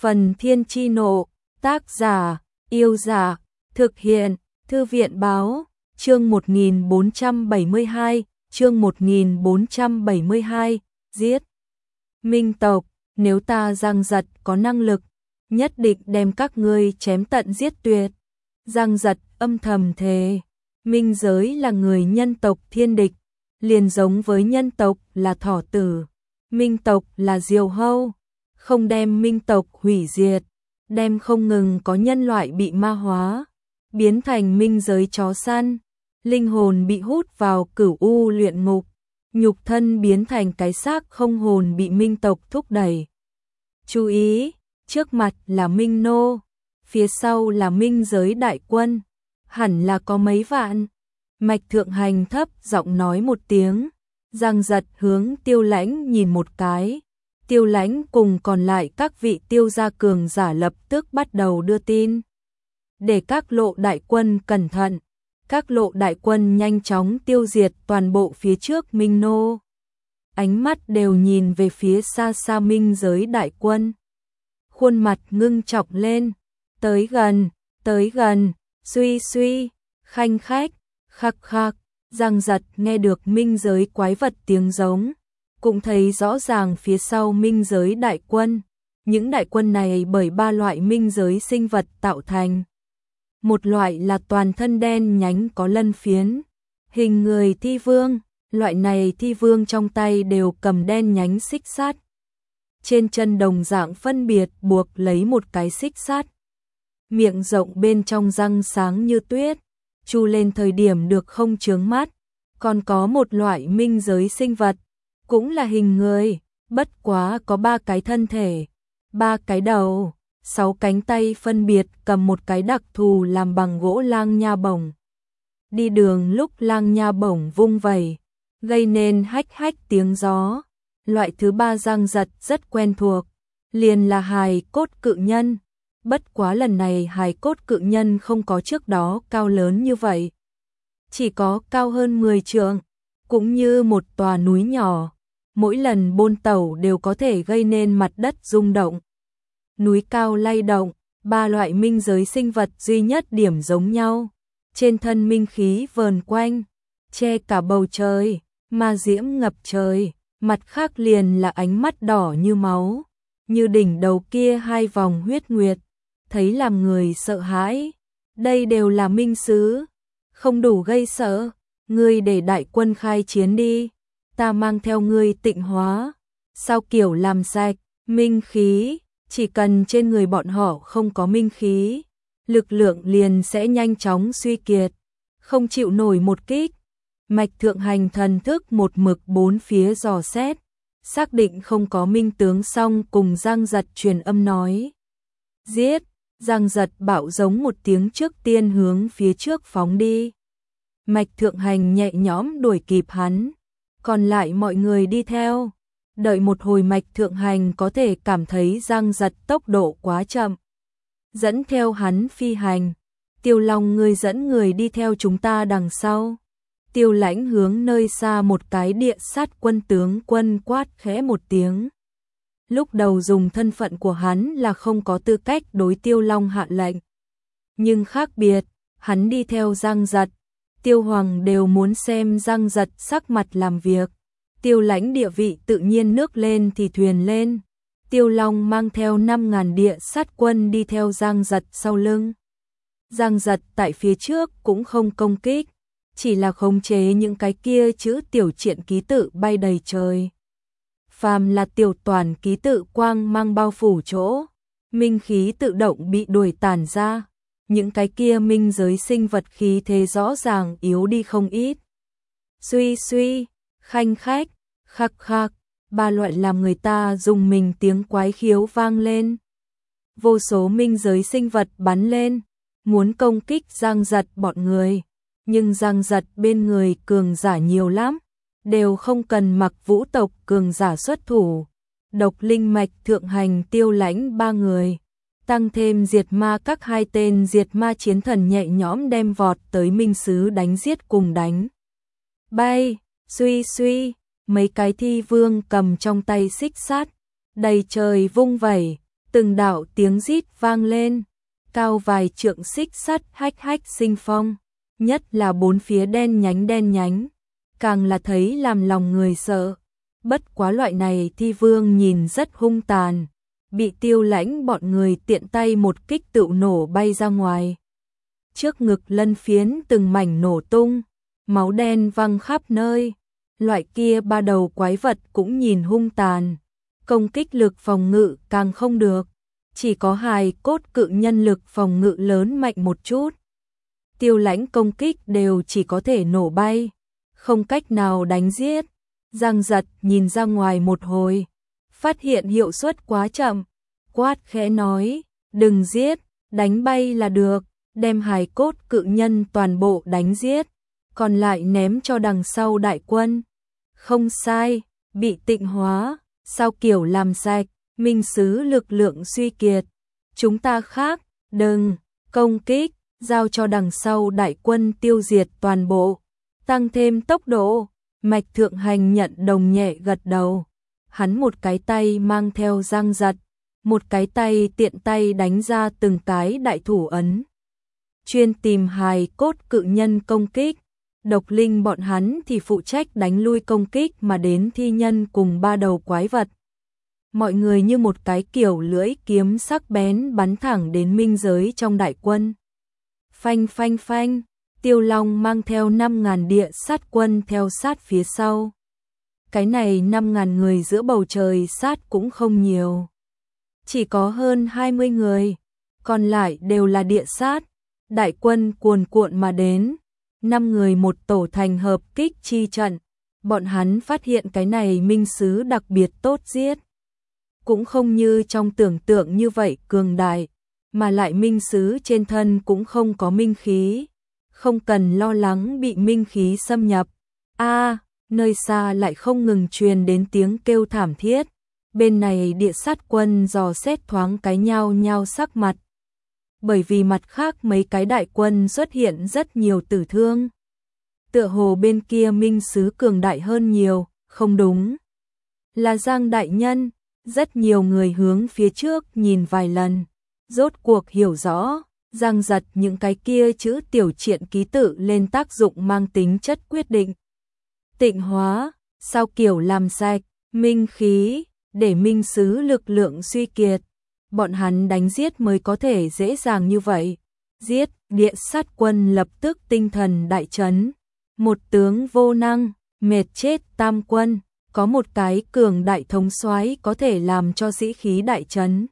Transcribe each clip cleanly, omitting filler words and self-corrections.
Phần Thiên Chi Nộ, tác giả, Yêu Giả, thực hiện, Thư viện Báo, chương 1472, chương 1472, giết. Minh tộc, nếu ta Giang Giật có năng lực, nhất định đem các ngươi chém tận giết tuyệt. Giang Giật âm thầm thề, Minh giới là người nhân tộc thiên địch, liền giống với nhân tộc là thỏ tử, Minh tộc là diều hâu, không đem Minh tộc hủy diệt, đem không ngừng có nhân loại bị ma hóa, biến thành minh giới chó săn, linh hồn bị hút vào cửu u luyện ngục, nhục thân biến thành cái xác không hồn bị Minh tộc thúc đẩy. Chú ý, trước mặt là Minh nô, phía sau là Minh giới đại quân, hẳn là có mấy vạn. Mạch Thượng Hành thấp giọng nói một tiếng, Giang Giật hướng Tiêu Lãnh nhìn một cái. Tiêu Lãnh cùng còn lại các vị tiêu gia cường giả lập tức bắt đầu đưa tin. Để các lộ đại quân cẩn thận, các lộ đại quân nhanh chóng tiêu diệt toàn bộ phía trước Minh nô. Ánh mắt đều nhìn về phía xa xa Minh giới đại quân. Khuôn mặt ngưng trọng lên, tới gần, suy suy, khanh khách, khắc khắc. Giang Giật nghe được minh giới quái vật tiếng giống, cũng thấy rõ ràng phía sau minh giới đại quân. Những đại quân này bởi ba loại minh giới sinh vật tạo thành. Một loại là toàn thân đen nhánh có lân phiến, hình người thi vương, loại này thi vương trong tay đều cầm đen nhánh xích sắt. Trên chân đồng dạng phân biệt buộc lấy một cái xích sắt. Miệng rộng bên trong răng sáng như tuyết, chu lên thời điểm được không chướng mắt. Còn có một loại minh giới sinh vật, cũng là hình người, bất quá có 3 cái thân thể, 3 cái đầu, 6 cánh tay phân biệt cầm một cái đặc thù làm bằng gỗ lang nha bổng. Đi đường lúc lang nha bổng vung vẩy, gây nên hách hách tiếng gió. Loại thứ 3 Giang Giật rất quen thuộc, liền là hài cốt cự nhân. Bất quá lần này hài cốt cự nhân không có trước đó cao lớn như vậy, chỉ có cao hơn 10 trượng, cũng như một tòa núi nhỏ, mỗi lần bôn tẩu đều có thể gây nên mặt đất rung động. Núi cao lay động, 3 loại minh giới sinh vật duy nhất điểm giống nhau, trên thân minh khí vờn quanh, che cả bầu trời, ma diễm ngập trời, mặt khác liền là ánh mắt đỏ như máu, như đỉnh đầu kia 2 vòng huyết nguyệt, thấy làm người sợ hãi. Đây đều là minh sứ, không đủ gây sợ, ngươi để đại quân khai chiến đi, ta mang theo ngươi tịnh hóa. Sao kiểu làm sạch, minh khí, chỉ cần trên người bọn họ không có minh khí, lực lượng liền sẽ nhanh chóng suy kiệt, không chịu nổi một kích. Mạch Thượng Hành thần thức một mực bốn phía dò xét, xác định không có minh tướng xong cùng Giang Giật truyền âm nói. Giết! Giang Giật bạo giống một tiếng trước tiên hướng phía trước phóng đi. Mạch Thượng Hành nhẹ nhõm đuổi kịp hắn, còn lại mọi người đi theo. Đợi một hồi Mạch Thượng Hành có thể cảm thấy Giang Giật tốc độ quá chậm, dẫn theo hắn phi hành. Tiêu Long, ngươi dẫn người đi theo chúng ta đằng sau. Tiêu Lãnh hướng nơi xa một cái địa sát quân tướng quân quát khẽ một tiếng. Lúc đầu dùng thân phận của hắn là không có tư cách đối Tiêu Long hạ lệnh. Nhưng khác biệt, hắn đi theo Giang Giật, Tiêu Hoàng đều muốn xem Giang Giật sắc mặt làm việc. Tiêu Lãnh địa vị tự nhiên nước lên thì thuyền lên. Tiêu Long mang theo 5.000 địa sát quân đi theo Giang Giật sau lưng. Giang Giật tại phía trước cũng không công kích, chỉ là khống chế những cái kia chữ tiểu triện ký tự bay đầy trời. Phàm là tiểu toàn ký tự quang mang bao phủ chỗ, minh khí tự động bị đuổi tản ra, những cái kia minh giới sinh vật khí thế rõ ràng yếu đi không ít. Suy suy, khanh khách, khắc khắc, 3 loại làm người ta dùng mình tiếng quái khiếu vang lên. Vô số minh giới sinh vật bắn lên, muốn công kích Giang Giật bọn người, nhưng Giang Giật bên người cường giả nhiều lắm, đều không cần mặc vũ tộc cường giả xuất thủ. Độc Linh, Mạch Thượng Hành, Tiêu Lãnh 3 người, tăng thêm diệt ma các 2 tên diệt ma chiến thần nhẹ nhõm đem vọt tới minh sứ đánh giết cùng đánh. Bay, suy suy, mấy cái thi vương cầm trong tay xích sắt, đầy trời vung vẩy, Từng đạo tiếng rít vang lên, cao vài trượng xích sắt hách hách sinh phong, nhất là bốn phía đen nhánh, càng là thấy làm lòng người sợ. Bất quá loại này thi vương nhìn rất hung tàn, bị Tiêu Lãnh bọn người tiện tay một kích tự nổ bay ra ngoài. Trước ngực lân phiến từng mảnh nổ tung, máu đen văng khắp nơi. Loại kia ba đầu quái vật cũng nhìn hung tàn, công kích lực phòng ngự càng không được, chỉ có hài cốt cự nhân lực phòng ngự lớn mạnh một chút. Tiêu Lãnh công kích đều chỉ có thể nổ bay, không cách nào đánh giết. Giang Giật nhìn ra ngoài một hồi, phát hiện hiệu suất quá chậm, quát khẽ nói, đừng giết, đánh bay là được, đem hài cốt cự nhân toàn bộ đánh giết, còn lại ném cho đằng sau đại quân. Không sai, bị tịnh hóa, sao kiểu làm sạch, minh sứ lực lượng suy kiệt. Chúng ta khác, đừng, công kích, giao cho đằng sau đại quân tiêu diệt toàn bộ, tăng thêm tốc độ. Mạch Thượng Hành nhận đồng nhẹ gật đầu, hắn một cái tay mang theo Giang Giật, một cái tay tiện tay đánh ra từng cái đại thủ ấn. Chuyên tìm hài cốt cự nhân công kích, Độc Linh bọn hắn thì phụ trách đánh lui công kích mà đến thi nhân cùng ba đầu quái vật. Mọi người như một cái kiểu lưỡi kiếm sắc bén bắn thẳng đến minh giới trong đại quân. Phanh phanh phanh, Tiêu Long mang theo 5.000 địa sát quân theo sát phía sau. Cái này 5.000 người giữa bầu trời sát cũng không nhiều. Chỉ có hơn 20 người, còn lại đều là địa sát. Đại quân cuồn cuộn mà đến, 5 người một tổ thành hợp kích chi trận. Bọn hắn phát hiện cái này minh sứ đặc biệt tốt giết. Cũng không như trong tưởng tượng như vậy cường đại, mà lại minh sứ trên thân cũng không có minh khí. Không cần lo lắng bị minh khí xâm nhập. Nơi xa lại không ngừng truyền đến tiếng kêu thảm thiết. Bên này địa sát quân dò xét thoáng cái nhao nhao sắc mặt. Bởi vì mặt khác mấy cái đại quân xuất hiện rất nhiều tử thương. Tựa hồ bên kia minh sứ cường đại hơn nhiều, không đúng. Là Giang đại nhân, rất nhiều người hướng phía trước nhìn vài lần. Rốt cuộc hiểu rõ. Giang Giật những cái kia chữ tiểu triện ký tự lên tác dụng mang tính chất quyết định. Tịnh hóa, sao kiểu làm sạch, minh khí, để minh sứ lực lượng suy kiệt. Bọn hắn đánh giết mới có thể dễ dàng như vậy. Giết, địa sát quân lập tức tinh thần đại chấn. Một tướng vô năng, mệt chết tam quân, có một cái cường đại thống soái có thể làm cho sĩ khí đại chấn.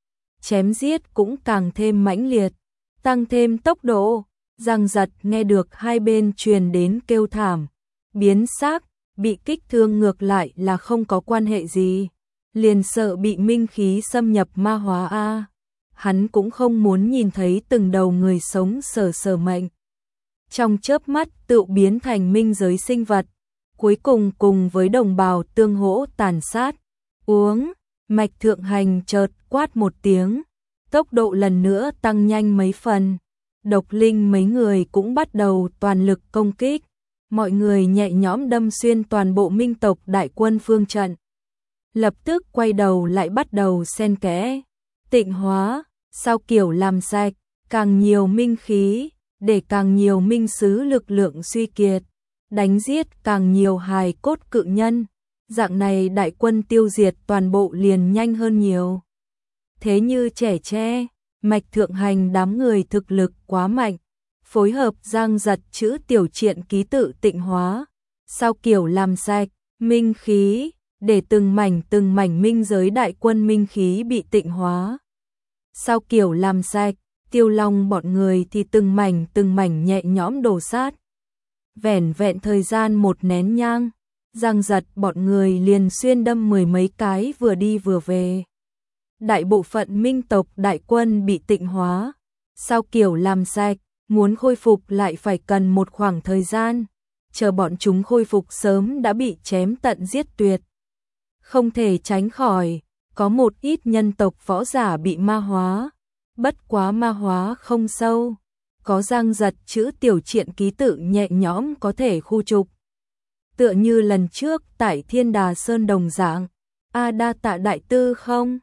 Chém giết cũng càng thêm mãnh liệt. Tăng thêm tốc độ, Giang Giật nghe được hai bên truyền đến kêu thảm, biến sắc, bị kích thương ngược lại là không có quan hệ gì, liền sợ bị minh khí xâm nhập ma hóa Hắn cũng không muốn nhìn thấy từng đầu người sống sờ mệnh. Trong chớp mắt tự biến thành minh giới sinh vật, cuối cùng cùng với đồng bào tương hỗ tàn sát. Uống, Mạch Thượng Hành chợt quát một tiếng. Tốc độ lần nữa tăng nhanh mấy phần. Độc Linh mấy người cũng bắt đầu toàn lực công kích. Mọi người nhẹ nhõm đâm xuyên toàn bộ minh tộc đại quân phương trận. Lập tức quay đầu lại bắt đầu xen kẽ. Tịnh hóa, sao kiểu làm sạch, càng nhiều minh khí, để càng nhiều minh sứ lực lượng suy kiệt. Đánh giết càng nhiều hài cốt cự nhân. Dạng này đại quân tiêu diệt toàn bộ liền nhanh hơn nhiều. Thế như trẻ tre, Mạch Thượng Hành đám người thực lực quá mạnh, phối hợp Giang Giật chữ tiểu triện ký tự tịnh hóa, sao kiểu làm sạch, minh khí, để từng mảnh minh giới đại quân minh khí bị tịnh hóa. Sao kiểu làm sạch, Tiêu Long bọn người thì từng mảnh nhẹ nhõm đổ sát. Vẻn vẹn thời gian một nén nhang, Giang Giật bọn người liền xuyên đâm 10 mấy cái vừa đi vừa về. Đại bộ phận minh tộc đại quân bị tịnh hóa, sao kiểu làm sạch, muốn khôi phục lại phải cần một khoảng thời gian, chờ bọn chúng khôi phục sớm đã bị chém tận giết tuyệt. Không thể tránh khỏi, có một ít nhân tộc võ giả bị ma hóa, bất quá ma hóa không sâu, có Giang Giật chữ tiểu triện ký tự nhẹ nhõm có thể khu trục. Tựa như lần trước tại Thiên Đà Sơn đồng dạng, đa tạ đại tư không?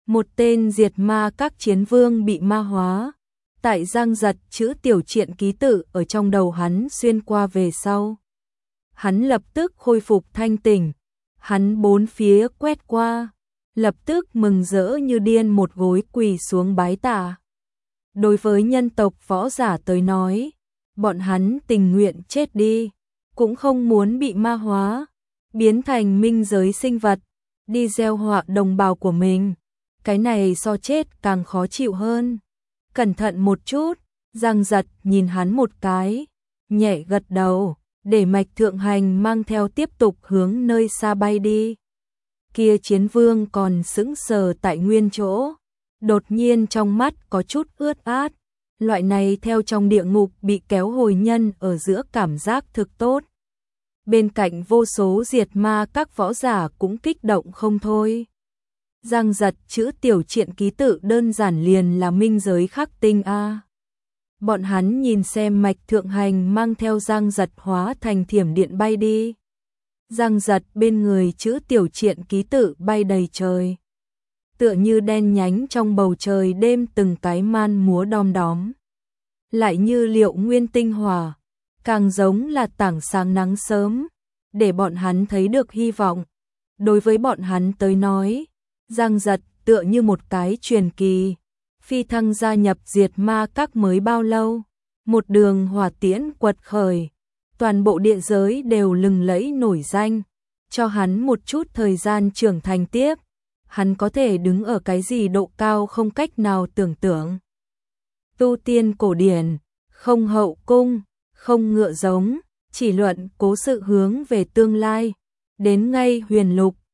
một tên diệt ma các chiến vương bị ma hóa. Tại Giang Giật chữ tiểu truyện ký tự ở trong đầu hắn xuyên qua về sau. Hắn lập tức khôi phục thanh tỉnh, hắn bốn phía quét qua, lập tức mừng rỡ như điên một gối quỳ xuống bái tạ. Đối với nhân tộc võ giả tới nói, bọn hắn tình nguyện chết đi, cũng không muốn bị ma hóa, biến thành minh giới sinh vật, đi gieo họa đồng bào của mình. Cái này so chết càng khó chịu hơn. Cẩn thận một chút, Giang Giật nhìn hắn một cái, nhẹ gật đầu, để Mạch Thượng Hành mang theo tiếp tục hướng nơi xa bay đi. Kia chiến vương còn sững sờ tại nguyên chỗ, đột nhiên trong mắt có chút ướt át, loại này theo trong địa ngục bị kéo hồi nhân ở giữa cảm giác thực tốt. Bên cạnh vô số diệt ma các võ giả cũng kích động không thôi. Giang Giật chữ tiểu truyện ký tự đơn giản liền là minh giới khắc tinh a. Bọn hắn nhìn xem Mạch Thượng Hành mang theo Giang Giật hóa thành thiểm điện bay đi. Giang Giật bên người chữ tiểu truyện ký tự bay đầy trời. Tựa như đen nhánh trong bầu trời đêm từng cái man múa đom đóm. Lại như liệu nguyên tinh hỏa, càng giống là tảng sáng nắng sớm, để bọn hắn thấy được hy vọng. Đối với bọn hắn tới nói, Giang Giật tựa như một cái truyền kỳ, phi thăng gia nhập diệt ma các mới bao lâu, một đường hỏa tiễn quật khởi, toàn bộ địa giới đều lừng lẫy nổi danh, cho hắn một chút thời gian trưởng thành tiếp, hắn có thể đứng ở cái gì độ cao không cách nào tưởng tượng. Tu tiên cổ điển, không hậu cung, không ngựa giống, chỉ luận cố sự hướng về tương lai, đến ngay huyền lục,